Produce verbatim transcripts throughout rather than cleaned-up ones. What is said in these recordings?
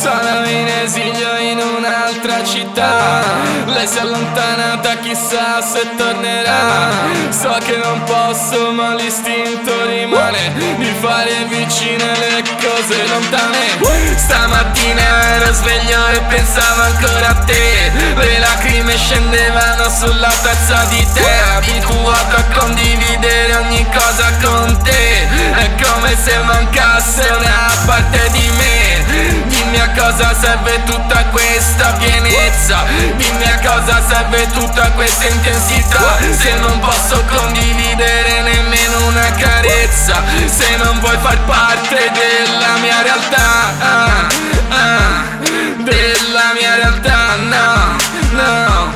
Sono in esilio in un'altra città, lei si è allontanata, chissà se tornerà. So che non posso ma l'istinto rimane di fare vicine le cose lontane. Stamattina ero sveglio e pensavo ancora a te, le lacrime scendevano sulla tazza di tè. Abituato a condividere ogni cosa con te, è come se mancasse una parte di me. Dimmi a cosa serve tutta questa pienezza, dimmi a cosa serve tutta questa intensità, se non posso condividere nemmeno una carezza, se non vuoi far parte della mia realtà, ah, ah, della mia realtà, no, no.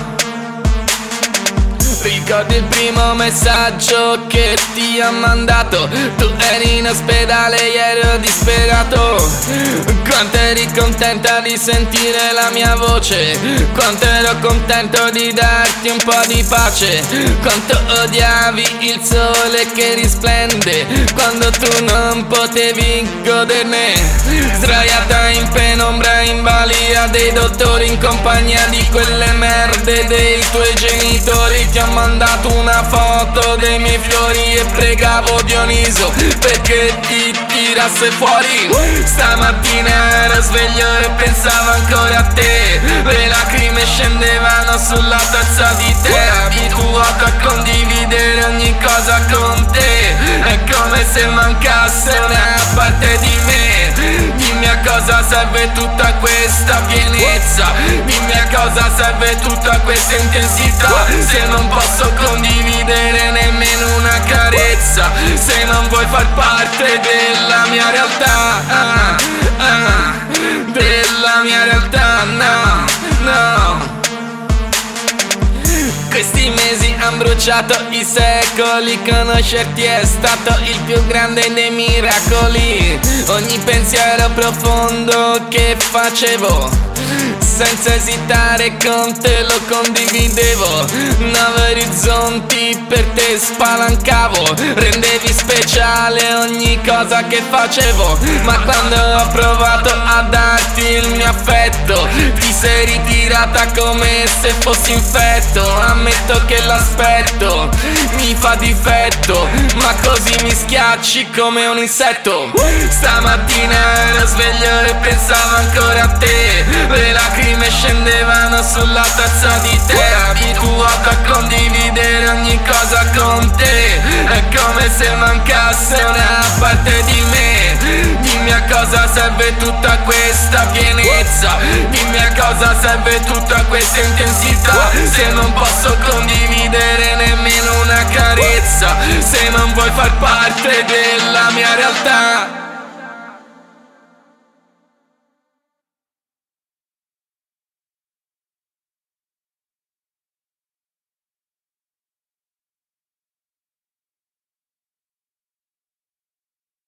Ricordi il primo messaggio che ti ho mandato? Tu eri in ospedale e ero disperato. Quanto eri contenta di sentire la mia voce, quanto ero contento di darti un po' di pace. Quanto odiavi il sole che risplende quando tu non potevi goderne, sdraiata in penombra in balia dei dottori, in compagnia di quelle merde dei tuoi genitori. Ti ho mandato una foto dei miei fiori e pregavo Dioniso perché ti tirasse fuori. Stamattina ero sveglio e pensavo ancora a te, le lacrime scendevano sulla tazza di tè. Abituato a condividere ogni cosa con te, è come se mancasse una parte di me. Dimmi a cosa serve tutta questa pienezza, dimmi a cosa serve tutta questa intensità, se non posso condividere nemmeno una carezza, se non vuoi far parte della mia realtà, ah, ah, della mia realtà, no, no. Questi mesi han bruciato i secoli, conoscerti è stato il più grande dei miracoli. Ogni pensiero profondo che facevo, senza esitare con te lo condividevo. Nuovi orizzonti per te spalancavo, rendevi speciale ogni cosa che facevo. Ma quando ho provato a darti il mio affetto, ti sei ritirata come se fossi infetto. Ammetto che l'aspetto mi fa difetto, ma così mi schiacci come un insetto. Stamattina ero sveglio e pensavo ancora a te, le lacrime scendevano sulla tazza di tè. Abituato a condividere ogni cosa con te, è come se mancasse una parte di me. Dimmi a cosa serve tutta questa pienezza, dimmi a cosa serve tutta questa intensità, se non posso condividere nemmeno una carezza, se non vuoi far parte della mia realtà.